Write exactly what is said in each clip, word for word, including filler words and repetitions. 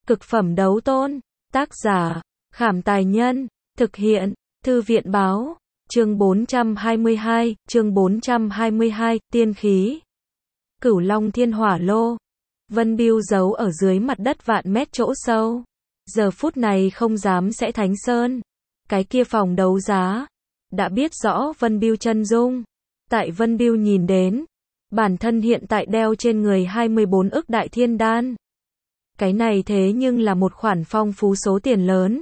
Cực phẩm đấu tôn. Tác giả, Khảm Tài Nhân. Thực hiện, Thư viện Báo. Chương bốn trăm hai mươi hai, chương bốn trăm hai mươi hai, tiên khí. Cửu Long Thiên Hỏa Lô. Vân Bưu giấu ở dưới mặt đất vạn mét chỗ sâu. Giờ phút này không dám sẽ Thánh Sơn. Cái kia phòng đấu giá. Đã biết rõ Vân Bưu chân dung. Tại Vân Bưu nhìn đến. Bản thân hiện tại đeo trên người hai mươi bốn ức đại thiên đan. Cái này thế nhưng là một khoản phong phú số tiền lớn.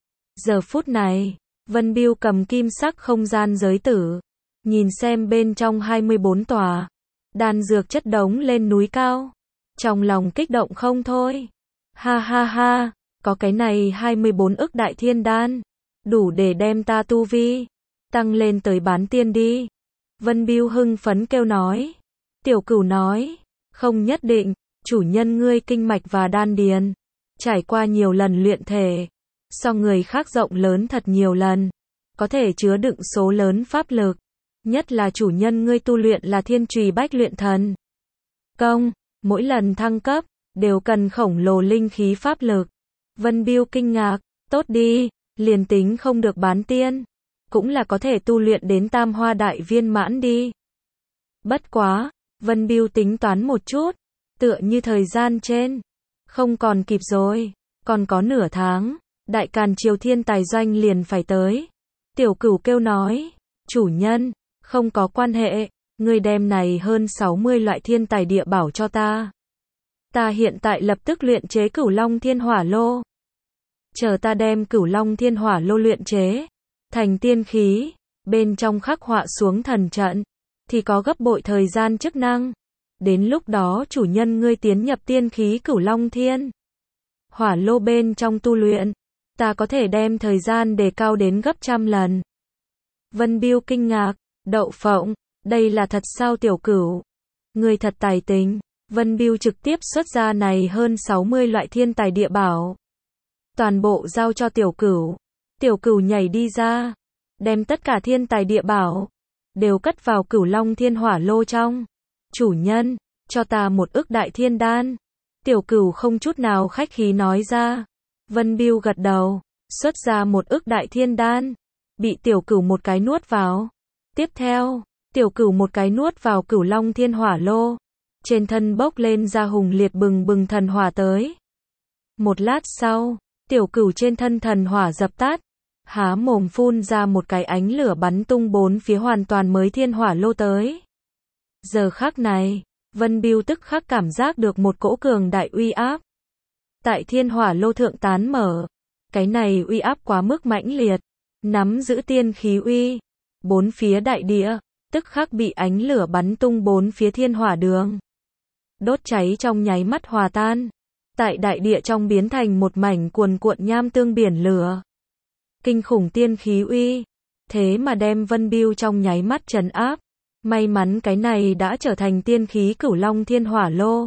Giờ phút này, Vân Bưu cầm kim sắc không gian giới tử. Nhìn xem bên trong hai mươi bốn tòa. Đan dược chất đống lên núi cao. Trong lòng kích động không thôi. Ha ha ha, có cái này hai mươi bốn ức đại thiên đan. Đủ để đem ta tu vi. Tăng lên tới bán tiên đi. Vân Bưu hưng phấn kêu nói. Tiểu Cửu nói. Không nhất định, chủ nhân ngươi kinh mạch và đan điền. Trải qua nhiều lần luyện thể. So người khác rộng lớn thật nhiều lần. Có thể chứa đựng số lớn pháp lực. Nhất là chủ nhân ngươi tu luyện là thiên trùy bách luyện thần. Công, mỗi lần thăng cấp, đều cần khổng lồ linh khí pháp lực. Vân Bưu kinh ngạc, tốt đi, liền tính không được bán tiên. Cũng là có thể tu luyện đến tam hoa đại viên mãn đi. Bất quá, Vân Bưu tính toán một chút. Tựa như thời gian trên. Không còn kịp rồi. Còn có nửa tháng. Đại Càn Triều Thiên Tài Doanh liền phải tới. Tiểu Cửu kêu nói. Chủ nhân, không có quan hệ. Ngươi đem này hơn sáu mươi loại thiên tài địa bảo cho ta. Ta hiện tại lập tức luyện chế Cửu Long Thiên Hỏa Lô. Chờ ta đem Cửu Long Thiên Hỏa Lô luyện chế thành tiên khí, bên trong khắc họa xuống thần trận, thì có gấp bội thời gian chức năng. Đến lúc đó chủ nhân ngươi tiến nhập tiên khí Cửu Long Thiên Hỏa Lô bên trong tu luyện, ta có thể đem thời gian đề cao đến gấp trăm lần. Vân Bưu kinh ngạc, đậu phộng, đây là thật sao Tiểu Cửu? Ngươi thật tài tình. Vân Bưu trực tiếp xuất ra này hơn sáu mươi loại thiên tài địa bảo. Toàn bộ giao cho Tiểu Cửu. Tiểu Cửu nhảy đi ra, đem tất cả thiên tài địa bảo đều cất vào Cửu Long Thiên Hỏa Lô trong. Chủ nhân, cho ta một ức đại thiên đan. Tiểu Cửu không chút nào khách khí nói ra. Vân Bưu gật đầu, xuất ra một ức đại thiên đan, bị Tiểu Cửu một cái nuốt vào. Tiếp theo, Tiểu Cửu một cái nuốt vào Cửu Long Thiên Hỏa Lô. Trên thân bốc lên ra hùng liệt bừng bừng thần hỏa tới. Một lát sau, Tiểu Cửu trên thân thần hỏa dập tắt, há mồm phun ra một cái ánh lửa bắn tung bốn phía hoàn toàn mới thiên hỏa lô tới. Giờ khắc này, Vân Bưu tức khắc cảm giác được một cỗ cường đại uy áp. Tại thiên hỏa lô thượng tán mở, cái này uy áp quá mức mãnh liệt, nắm giữ tiên khí uy, bốn phía đại địa, tức khắc bị ánh lửa bắn tung bốn phía thiên hỏa đường. Đốt cháy trong nháy mắt hòa tan, tại đại địa trong biến thành một mảnh cuồn cuộn nham tương biển lửa. Kinh khủng tiên khí uy, thế mà đem Vân Bưu trong nháy mắt trấn áp. May mắn cái này đã trở thành tiên khí Cửu Long Thiên Hỏa Lô.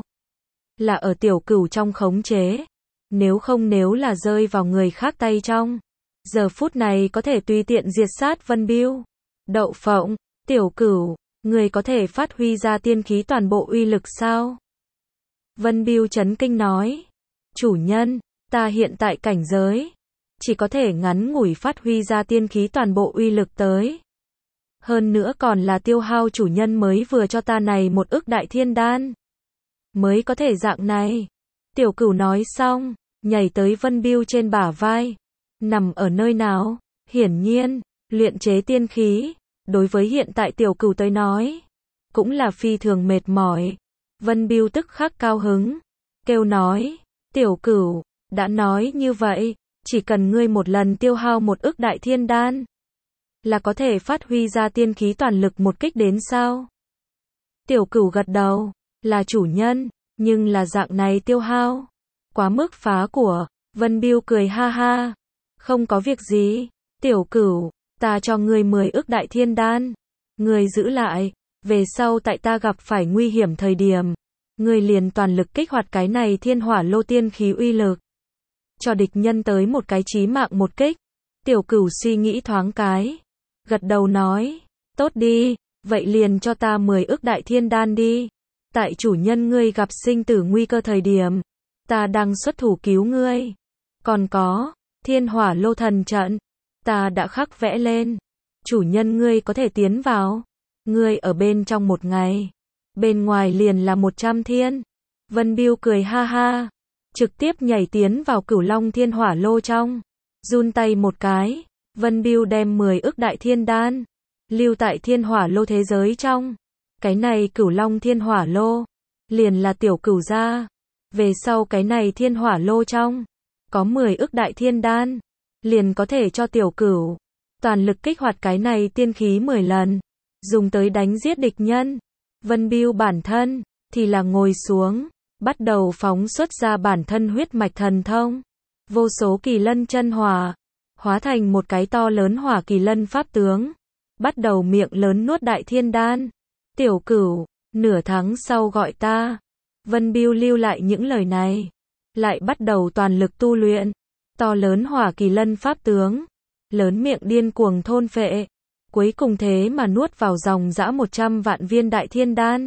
Là ở Tiểu Cửu trong khống chế. Nếu không nếu là rơi vào người khác tay trong. Giờ phút này có thể tùy tiện diệt sát Vân Bưu. Đậu phộng, Tiểu Cửu, người có thể phát huy ra tiên khí toàn bộ uy lực sao? Vân Bưu chấn kinh nói. Chủ nhân, ta hiện tại cảnh giới. Chỉ có thể ngắn ngủi phát huy ra tiên khí toàn bộ uy lực tới. Hơn nữa còn là tiêu hao chủ nhân mới vừa cho ta này một ức đại thiên đan. Mới có thể dạng này. Tiểu Cửu nói xong, nhảy tới Vân Bưu trên bả vai. Nằm ở nơi nào? Hiển nhiên, luyện chế tiên khí. Đối với hiện tại Tiểu Cửu tới nói, cũng là phi thường mệt mỏi. Vân Bưu tức khắc cao hứng. Kêu nói, Tiểu Cửu, đã nói như vậy, chỉ cần ngươi một lần tiêu hao một ức đại thiên đan, là có thể phát huy ra tiên khí toàn lực một kích đến sao? Tiểu Cửu gật đầu, là chủ nhân, nhưng là dạng này tiêu hao, quá mức phá của. Vân Bưu cười ha ha, không có việc gì, Tiểu Cửu, ta cho ngươi mười ức đại thiên đan, ngươi giữ lại, về sau tại ta gặp phải nguy hiểm thời điểm, ngươi liền toàn lực kích hoạt cái này thiên hỏa lô tiên khí uy lực, cho địch nhân tới một cái chí mạng một kích. Tiểu Cửu suy nghĩ thoáng cái, gật đầu nói, tốt đi, vậy liền cho ta mười ức đại thiên đan đi. Tại chủ nhân ngươi gặp sinh tử nguy cơ thời điểm, ta đang xuất thủ cứu ngươi. Còn có, thiên hỏa lô thần trận, ta đã khắc vẽ lên. Chủ nhân ngươi có thể tiến vào. Ngươi ở bên trong một ngày. Bên ngoài liền là một trăm thiên. Vân Biêu cười ha ha. Trực tiếp nhảy tiến vào Cửu Long thiên hỏa lô trong. Run tay một cái. Vân Biêu đem mười ức đại thiên đan. Lưu tại thiên hỏa lô thế giới trong. Cái này Cửu Long thiên hỏa lô. Liền là tiểu cửu gia. Về sau cái này thiên hỏa lô trong. Có mười ức đại thiên đan. Liền có thể cho tiểu cửu. Toàn lực kích hoạt cái này tiên khí mười lần. Dùng tới đánh giết địch nhân. Vân Biêu bản thân. Thì là ngồi xuống. Bắt đầu phóng xuất ra bản thân huyết mạch thần thông. Vô số kỳ lân chân hỏa. Hóa thành một cái to lớn hỏa kỳ lân pháp tướng. Bắt đầu miệng lớn nuốt đại thiên đan. Tiểu cửu, nửa tháng sau gọi ta. Vân Biêu lưu lại những lời này. Lại bắt đầu toàn lực tu luyện. To lớn hỏa kỳ lân pháp tướng. Lớn miệng điên cuồng thôn phệ. Cuối cùng thế mà nuốt vào dòng dã một trăm vạn viên đại thiên đan.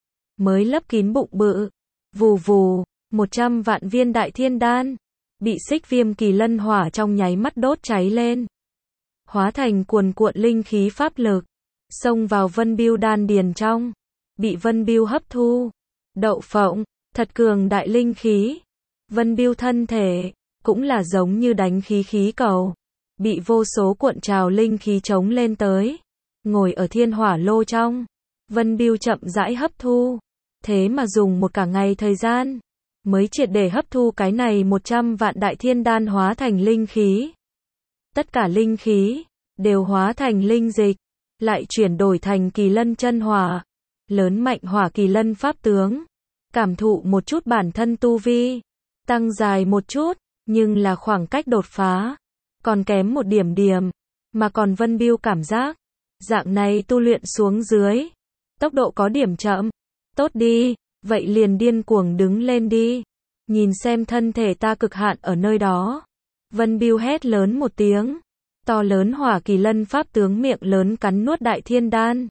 Mới lấp kín bụng bự. Vù vù, một trăm vạn viên đại thiên đan. Bị xích viêm kỳ lân hỏa trong nháy mắt đốt cháy lên. Hóa thành cuồn cuộn linh khí pháp lực. Xông vào Vân Biêu đan điền trong. Bị Vân Biêu hấp thu. Đậu phộng, thật cường đại linh khí. Vân Biêu thân thể, cũng là giống như đánh khí khí cầu. Bị vô số cuộn trào linh khí chống lên tới. Ngồi ở thiên hỏa lô trong. Vân Biêu chậm rãi hấp thu. Thế mà dùng một cả ngày thời gian. Mới triệt để hấp thu cái này một trăm vạn đại thiên đan hóa thành linh khí. Tất cả linh khí, đều hóa thành linh dịch. Lại chuyển đổi thành kỳ lân chân hỏa. Lớn mạnh hỏa kỳ lân pháp tướng. Cảm thụ một chút bản thân tu vi. Tăng dài một chút, nhưng là khoảng cách đột phá. Còn kém một điểm điểm. Mà còn Vân Biêu cảm giác. Dạng này tu luyện xuống dưới. Tốc độ có điểm chậm. Tốt đi, vậy liền điên cuồng đứng lên đi. Nhìn xem thân thể ta cực hạn ở nơi đó. Vân Biêu hét lớn một tiếng. To lớn hỏa kỳ lân pháp tướng miệng lớn cắn nuốt đại thiên đan.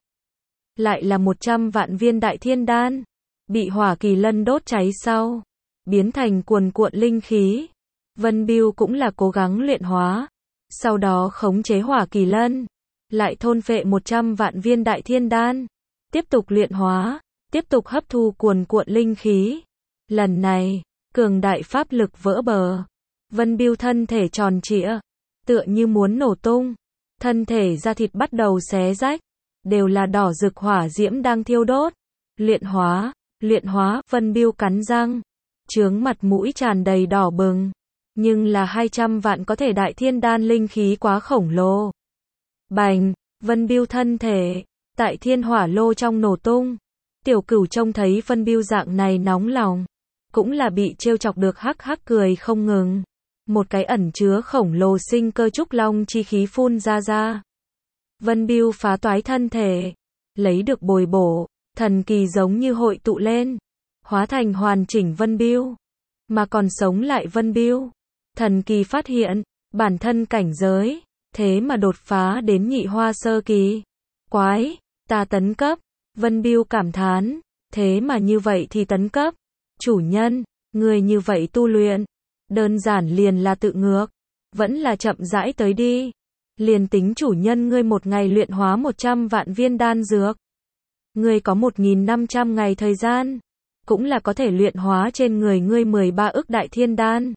Lại là một trăm vạn viên đại thiên đan. Bị hỏa kỳ lân đốt cháy sau. Biến thành cuồn cuộn linh khí. Vân Biêu cũng là cố gắng luyện hóa. Sau đó khống chế hỏa kỳ lân. Lại thôn phệ một trăm vạn viên đại thiên đan. Tiếp tục luyện hóa. Tiếp tục hấp thu cuồn cuộn linh khí. Lần này, cường đại pháp lực vỡ bờ. Vân Biêu thân thể tròn trịa. Tựa như muốn nổ tung. Thân thể da thịt bắt đầu xé rách. Đều là đỏ rực hỏa diễm đang thiêu đốt. Luyện hóa, luyện hóa, Vân Biêu cắn răng. Trướng mặt mũi tràn đầy đỏ bừng. Nhưng là hai trăm vạn có thể đại thiên đan linh khí quá khổng lồ. Bành, Vân Biêu thân thể. Tại thiên hỏa lô trong nổ tung. Tiểu cửu trông thấy Vân Biêu dạng này nóng lòng. Cũng là bị trêu chọc được hắc hắc cười không ngừng. Một cái ẩn chứa khổng lồ sinh cơ trúc long chi khí phun ra ra. Vân Biêu phá toái thân thể. Lấy được bồi bổ. Thần kỳ giống như hội tụ lên. Hóa thành hoàn chỉnh Vân Biêu. Mà còn sống lại Vân Biêu. Thần kỳ phát hiện. Bản thân cảnh giới. Thế mà đột phá đến nhị hoa sơ kỳ. Quái, ta tấn cấp. Vân Biêu cảm thán. Thế mà như vậy thì tấn cấp. Chủ nhân, người như vậy tu luyện. Đơn giản liền là tự ngược. Vẫn là chậm rãi tới đi. Liền tính chủ nhân ngươi một ngày luyện hóa một trăm vạn viên đan dược. Ngươi có một nghìn năm trăm ngày thời gian. Cũng là có thể luyện hóa trên người ngươi mười ba ức đại thiên đan.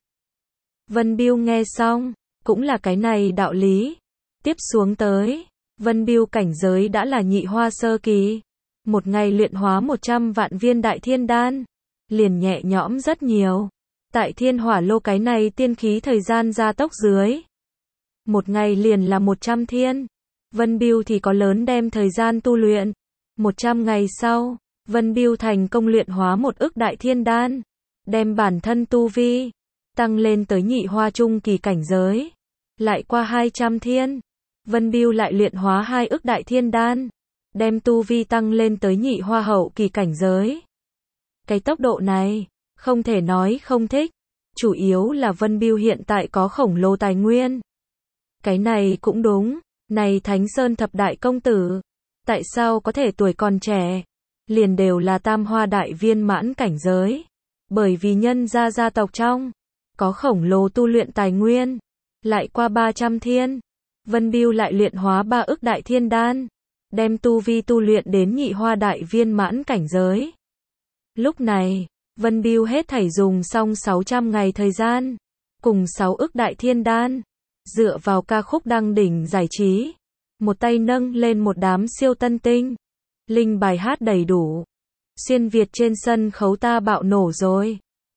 Vân Biêu nghe xong. Cũng là cái này đạo lý. Tiếp xuống tới. Vân Biêu cảnh giới đã là nhị hoa sơ kỳ. Một ngày luyện hóa một trăm vạn viên đại thiên đan. Liền nhẹ nhõm rất nhiều. Tại thiên hỏa lô cái này tiên khí thời gian gia tốc dưới. Một ngày liền là một trăm thiên. Vân Biêu thì có lớn đem thời gian tu luyện. một trăm ngày sau, Vân Biêu thành công luyện hóa một ức đại thiên đan. Đem bản thân tu vi. Tăng lên tới nhị hoa trung kỳ cảnh giới. Lại qua hai trăm thiên. Vân Biêu lại luyện hóa hai ức đại thiên đan. Đem tu vi tăng lên tới nhị hoa hậu kỳ cảnh giới. Cái tốc độ này, không thể nói không thích. Chủ yếu là Vân Biêu hiện tại có khổng lồ tài nguyên. Cái này cũng đúng. Này Thánh Sơn thập đại công tử. Tại sao có thể tuổi còn trẻ. Liền đều là tam hoa đại viên mãn cảnh giới. Bởi vì nhân gia gia tộc trong, có khổng lồ tu luyện tài nguyên. Lại qua ba trăm thiên, Vân Biêu lại luyện hóa ba ức đại thiên đan. Đem tu vi tu luyện đến nhị hoa đại viên mãn cảnh giới. Lúc này, Vân Biêu hết thảy dùng xong sáu trăm ngày thời gian. Cùng sáu ức đại thiên đan. Dựa vào ca khúc đăng đỉnh giải trí. Một tay nâng lên một đám siêu tân tinh. Linh bài hát đầy đủ. Xuyên Việt trên sân khấu ta bạo nổ rồi.